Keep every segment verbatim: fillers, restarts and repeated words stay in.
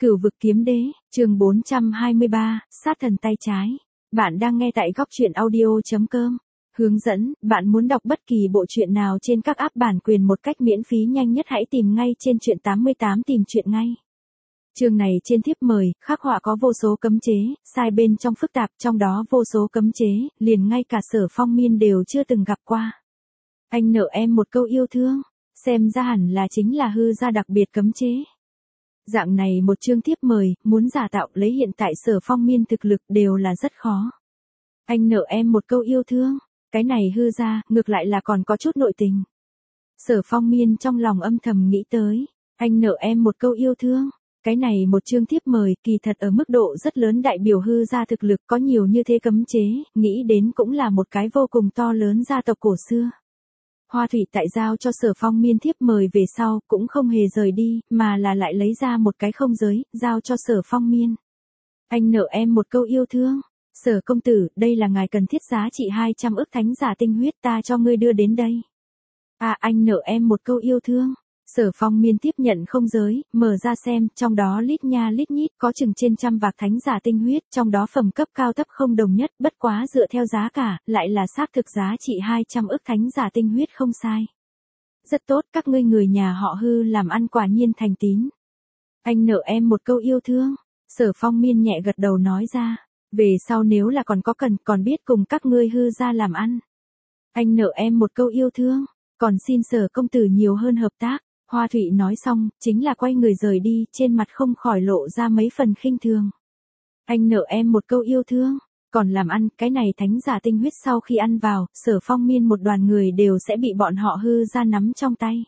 Cửu vực kiếm đế, chương bốn trăm hai mươi ba, sát thần tay trái. Bạn đang nghe tại góc truyện audio.com. Hướng dẫn, bạn muốn đọc bất kỳ bộ truyện nào trên các app bản quyền một cách miễn phí nhanh nhất hãy tìm ngay trên truyện tám mươi tám tìm truyện ngay. Chương này trên thiếp mời, khắc họa có vô số cấm chế, sai bên trong phức tạp, trong đó vô số cấm chế, liền ngay cả Sở Phong Miên đều chưa từng gặp qua. Anh nợ em một câu yêu thương, xem ra hẳn là chính là hư gia đặc biệt cấm chế. Dạng này một chương tiếp mời, muốn giả tạo lấy hiện tại Sở Phong Miên thực lực đều là rất khó. Anh nợ em một câu yêu thương, cái này hư ra, ngược lại là còn có chút nội tình. Sở Phong Miên trong lòng âm thầm nghĩ tới, anh nợ em một câu yêu thương, cái này một chương tiếp mời kỳ thật ở mức độ rất lớn đại biểu hư ra thực lực có nhiều như thế cấm chế, nghĩ đến cũng là một cái vô cùng to lớn gia tộc cổ xưa. Hoa Thủy tại giao cho Sở Phong Miên thiếp mời về sau cũng không hề rời đi, mà là lại lấy ra một cái không giới, giao cho Sở Phong Miên. Anh nợ em một câu yêu thương. Sở công tử, đây là ngài cần thiết giá trị hai trăm ức thánh giả tinh huyết ta cho ngươi đưa đến đây. À anh nợ em một câu yêu thương. Sở Phong Miên tiếp nhận không giới, mở ra xem, trong đó lít nha lít nhít có chừng trên trăm vạc thánh giả tinh huyết, trong đó phẩm cấp cao thấp không đồng nhất, bất quá dựa theo giá cả, lại là xác thực giá trị hai trăm ức thánh giả tinh huyết không sai. Rất tốt, các ngươi người nhà họ hư làm ăn quả nhiên thành tín. Anh nợ em một câu yêu thương. Sở Phong Miên nhẹ gật đầu nói ra, về sau nếu là còn có cần, còn biết cùng các ngươi hư ra làm ăn. Anh nợ em một câu yêu thương, còn xin Sở công tử nhiều hơn hợp tác. Hoa Thụy nói xong, chính là quay người rời đi, trên mặt không khỏi lộ ra mấy phần khinh thường. Anh nợ em một câu yêu thương, còn làm ăn, cái này thánh giả tinh huyết sau khi ăn vào, Sở Phong Miên một đoàn người đều sẽ bị bọn họ hư ra nắm trong tay.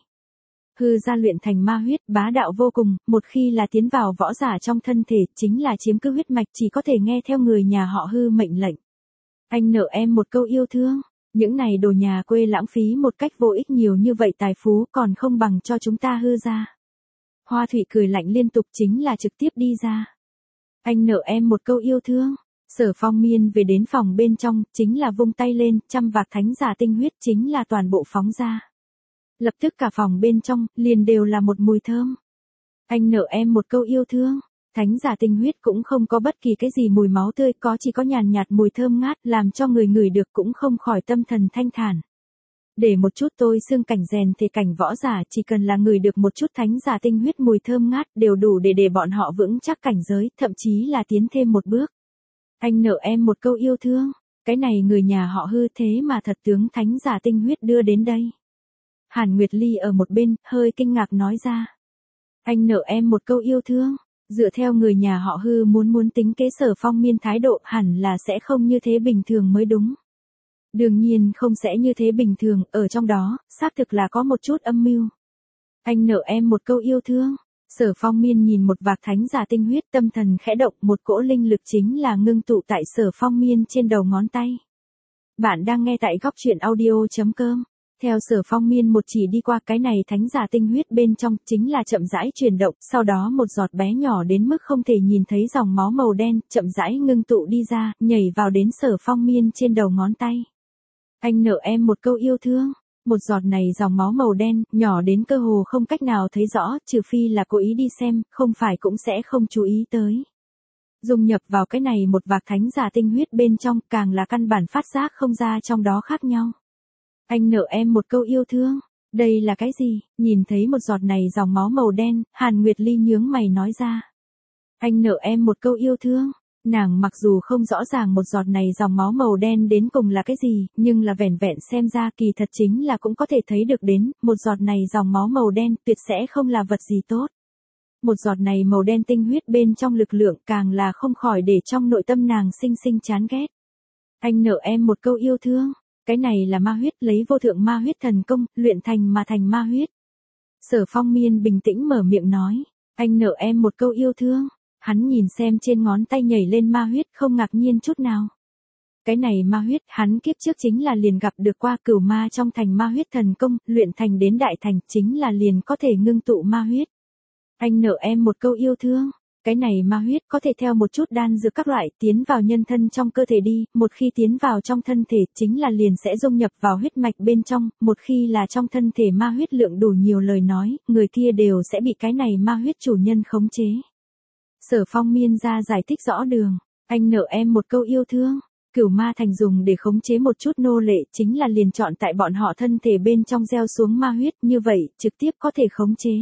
Hư ra luyện thành ma huyết, bá đạo vô cùng, một khi là tiến vào võ giả trong thân thể, chính là chiếm cứ huyết mạch chỉ có thể nghe theo người nhà họ hư mệnh lệnh. Anh nợ em một câu yêu thương. Những này đồ nhà quê lãng phí một cách vô ích nhiều như vậy tài phú còn không bằng cho chúng ta hư ra. Hoa Thụy cười lạnh liên tục chính là trực tiếp đi ra. Anh nợ em một câu yêu thương. Sở Phong Miên về đến phòng bên trong, chính là vung tay lên, trăm vạc thánh giả tinh huyết chính là toàn bộ phóng ra. Lập tức cả phòng bên trong, liền đều là một mùi thơm. Anh nợ em một câu yêu thương. Thánh giả tinh huyết cũng không có bất kỳ cái gì mùi máu tươi, có chỉ có nhàn nhạt mùi thơm ngát, làm cho người ngửi được cũng không khỏi tâm thần thanh thản. Để một chút tôi xương cảnh rèn thể cảnh võ giả, chỉ cần là ngửi được một chút thánh giả tinh huyết mùi thơm ngát đều đủ để để bọn họ vững chắc cảnh giới, thậm chí là tiến thêm một bước. Anh nợ em một câu yêu thương, cái này người nhà họ hư thế mà thật tướng thánh giả tinh huyết đưa đến đây. Hàn Nguyệt Ly ở một bên, hơi kinh ngạc nói ra. Anh nợ em một câu yêu thương. Dựa theo người nhà họ hư muốn muốn tính kế Sở Phong Miên thái độ hẳn là sẽ không như thế bình thường mới đúng. Đương nhiên không sẽ như thế bình thường, ở trong đó, xác thực là có một chút âm mưu. Anh nợ em một câu yêu thương. Sở Phong Miên nhìn một vạc thánh giả tinh huyết tâm thần khẽ động, một cỗ linh lực chính là ngưng tụ tại Sở Phong Miên trên đầu ngón tay. Bạn đang nghe tại góc truyện audio.com. Theo Sở Phong Miên một chỉ đi qua cái này thánh giả tinh huyết bên trong chính là chậm rãi chuyển động, sau đó một giọt bé nhỏ đến mức không thể nhìn thấy dòng máu màu đen, chậm rãi ngưng tụ đi ra, nhảy vào đến Sở Phong Miên trên đầu ngón tay. Anh nợ em một câu yêu thương. Một giọt này dòng máu màu đen, nhỏ đến cơ hồ không cách nào thấy rõ, trừ phi là cố ý đi xem, không phải cũng sẽ không chú ý tới. Dung nhập vào cái này một vạc thánh giả tinh huyết bên trong, càng là căn bản phát giác không ra trong đó khác nhau. Anh nợ em một câu yêu thương. Đây là cái gì? Nhìn thấy một giọt này dòng máu màu đen, Hàn Nguyệt Ly nhướng mày nói ra. Anh nợ em một câu yêu thương. Nàng mặc dù không rõ ràng một giọt này dòng máu màu đen đến cùng là cái gì, nhưng là vẻn vẹn xem ra kỳ thật chính là cũng có thể thấy được đến, một giọt này dòng máu màu đen tuyệt sẽ không là vật gì tốt. Một giọt này màu đen tinh huyết bên trong lực lượng càng là không khỏi để trong nội tâm nàng sinh sinh chán ghét. Anh nợ em một câu yêu thương. Cái này là ma huyết, lấy vô thượng ma huyết thần công, luyện thành mà thành ma huyết. Sở Phong Miên bình tĩnh mở miệng nói, anh nợ em một câu yêu thương. Hắn nhìn xem trên ngón tay nhảy lên ma huyết không ngạc nhiên chút nào. Cái này ma huyết, hắn kiếp trước chính là liền gặp được qua cửu ma trong thành ma huyết thần công, luyện thành đến đại thành chính là liền có thể ngưng tụ ma huyết. Anh nợ em một câu yêu thương. Cái này ma huyết có thể theo một chút đan dược các loại tiến vào nhân thân trong cơ thể đi, một khi tiến vào trong thân thể chính là liền sẽ dung nhập vào huyết mạch bên trong, một khi là trong thân thể ma huyết lượng đủ nhiều lời nói, người kia đều sẽ bị cái này ma huyết chủ nhân khống chế. Sở Phong Miên ra giải thích rõ đường, anh nợ em một câu yêu thương. Cửu ma thành dùng để khống chế một chút nô lệ chính là liền chọn tại bọn họ thân thể bên trong gieo xuống ma huyết, như vậy, trực tiếp có thể khống chế.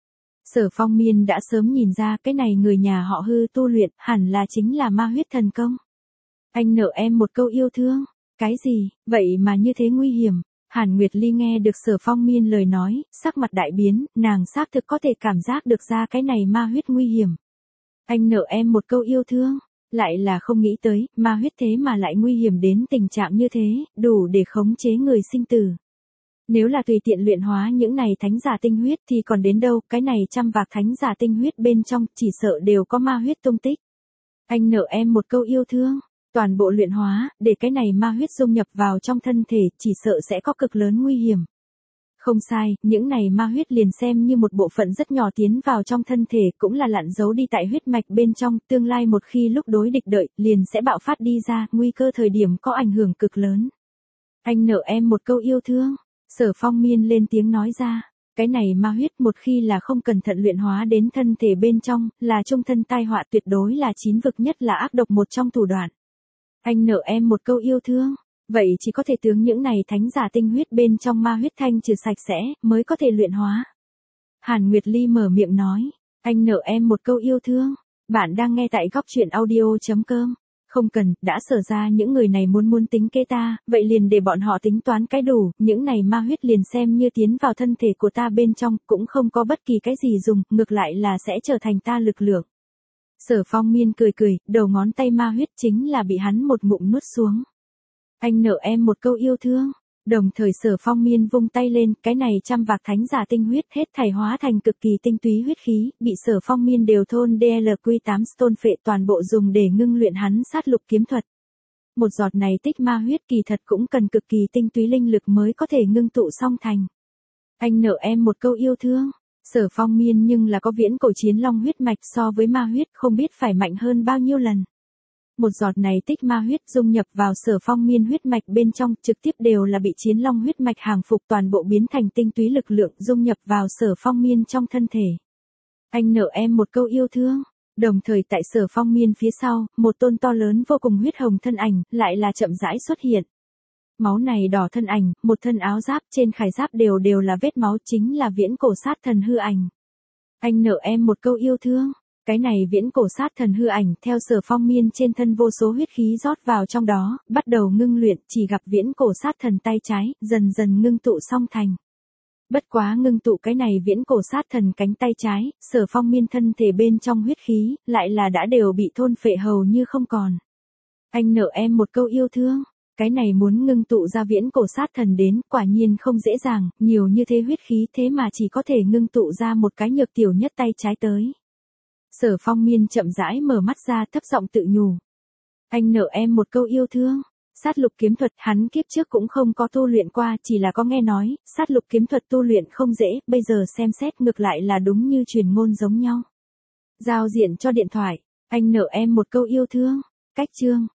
Sở Phong Miên đã sớm nhìn ra cái này người nhà họ Hư tu luyện, hẳn là chính là ma huyết thần công. Anh nợ em một câu yêu thương. Cái gì, vậy mà như thế nguy hiểm. Hàn Nguyệt Ly nghe được Sở Phong Miên lời nói, sắc mặt đại biến, nàng xác thực có thể cảm giác được ra cái này ma huyết nguy hiểm. Anh nợ em một câu yêu thương. Lại là không nghĩ tới, ma huyết thế mà lại nguy hiểm đến tình trạng như thế, đủ để khống chế người sinh tử. Nếu là tùy tiện luyện hóa những này thánh giả tinh huyết thì còn đến đâu, cái này trăm vạc thánh giả tinh huyết bên trong chỉ sợ đều có ma huyết tung tích. Anh nợ em một câu yêu thương, toàn bộ luyện hóa, để cái này ma huyết dung nhập vào trong thân thể, chỉ sợ sẽ có cực lớn nguy hiểm. Không sai, những này ma huyết liền xem như một bộ phận rất nhỏ tiến vào trong thân thể cũng là lặn giấu đi tại huyết mạch bên trong, tương lai một khi lúc đối địch đợi, liền sẽ bạo phát đi ra, nguy cơ thời điểm có ảnh hưởng cực lớn. Anh nợ em một câu yêu thương. Sở Phong Miên lên tiếng nói ra, cái này ma huyết một khi là không cẩn thận luyện hóa đến thân thể bên trong, là trung thân tai họa, tuyệt đối là chín vực nhất là ác độc một trong thủ đoạn. Anh nợ em một câu yêu thương, vậy chỉ có thể tướng những này thánh giả tinh huyết bên trong ma huyết thanh trừ sạch sẽ, mới có thể luyện hóa. Hàn Nguyệt Ly mở miệng nói, anh nợ em một câu yêu thương, bạn đang nghe tại góc truyện audio chấm com. Không cần, đã sở ra những người này muốn muốn tính kế ta, vậy liền để bọn họ tính toán cái đủ, những này ma huyết liền xem như tiến vào thân thể của ta bên trong, cũng không có bất kỳ cái gì dùng, ngược lại là sẽ trở thành ta lực lượng. Sở Phong Miên cười cười, đầu ngón tay ma huyết chính là bị hắn một ngụm nuốt xuống. Anh nợ em một câu yêu thương. Đồng thời Sở Phong Miên vung tay lên, cái này trăm vạc thánh giả tinh huyết hết thảy hóa thành cực kỳ tinh túy huyết khí, bị Sở Phong Miên đều thôn đê lờ quy tám stone phệ toàn bộ dùng để ngưng luyện hắn sát lục kiếm thuật. Một giọt này tích ma huyết kỳ thật cũng cần cực kỳ tinh túy linh lực mới có thể ngưng tụ song thành. Anh nợ em một câu yêu thương. Sở Phong Miên nhưng là có viễn cổ chiến long huyết mạch, so với ma huyết không biết phải mạnh hơn bao nhiêu lần. Một giọt này tích ma huyết dung nhập vào Sở Phong Miên huyết mạch bên trong, trực tiếp đều là bị chiến long huyết mạch hàng phục, toàn bộ biến thành tinh túy lực lượng dung nhập vào Sở Phong Miên trong thân thể. Anh nợ em một câu yêu thương. Đồng thời tại Sở Phong Miên phía sau, một tôn to lớn vô cùng huyết hồng thân ảnh, lại là chậm rãi xuất hiện. Máu này đỏ thân ảnh, một thân áo giáp, trên khải giáp đều đều là vết máu, chính là viễn cổ sát thần hư ảnh. Anh nợ em một câu yêu thương. Cái này viễn cổ sát thần hư ảnh, theo Sở Phong Miên trên thân vô số huyết khí rót vào trong đó, bắt đầu ngưng luyện, chỉ gặp viễn cổ sát thần tay trái, dần dần ngưng tụ song thành. Bất quá ngưng tụ cái này viễn cổ sát thần cánh tay trái, Sở Phong Miên thân thể bên trong huyết khí, lại là đã đều bị thôn phệ hầu như không còn. Anh nợ em một câu yêu thương. Cái này muốn ngưng tụ ra viễn cổ sát thần đến, quả nhiên không dễ dàng, nhiều như thế huyết khí thế mà chỉ có thể ngưng tụ ra một cái nhược tiểu nhất tay trái tới. Sở Phong Miên chậm rãi mở mắt ra, thấp giọng tự nhủ. Anh nợ em một câu yêu thương. Sát lục kiếm thuật hắn kiếp trước cũng không có tu luyện qua, chỉ là có nghe nói, sát lục kiếm thuật tu luyện không dễ, bây giờ xem xét ngược lại là đúng như truyền ngôn giống nhau. Giao diện cho điện thoại, anh nợ em một câu yêu thương. Cách chương,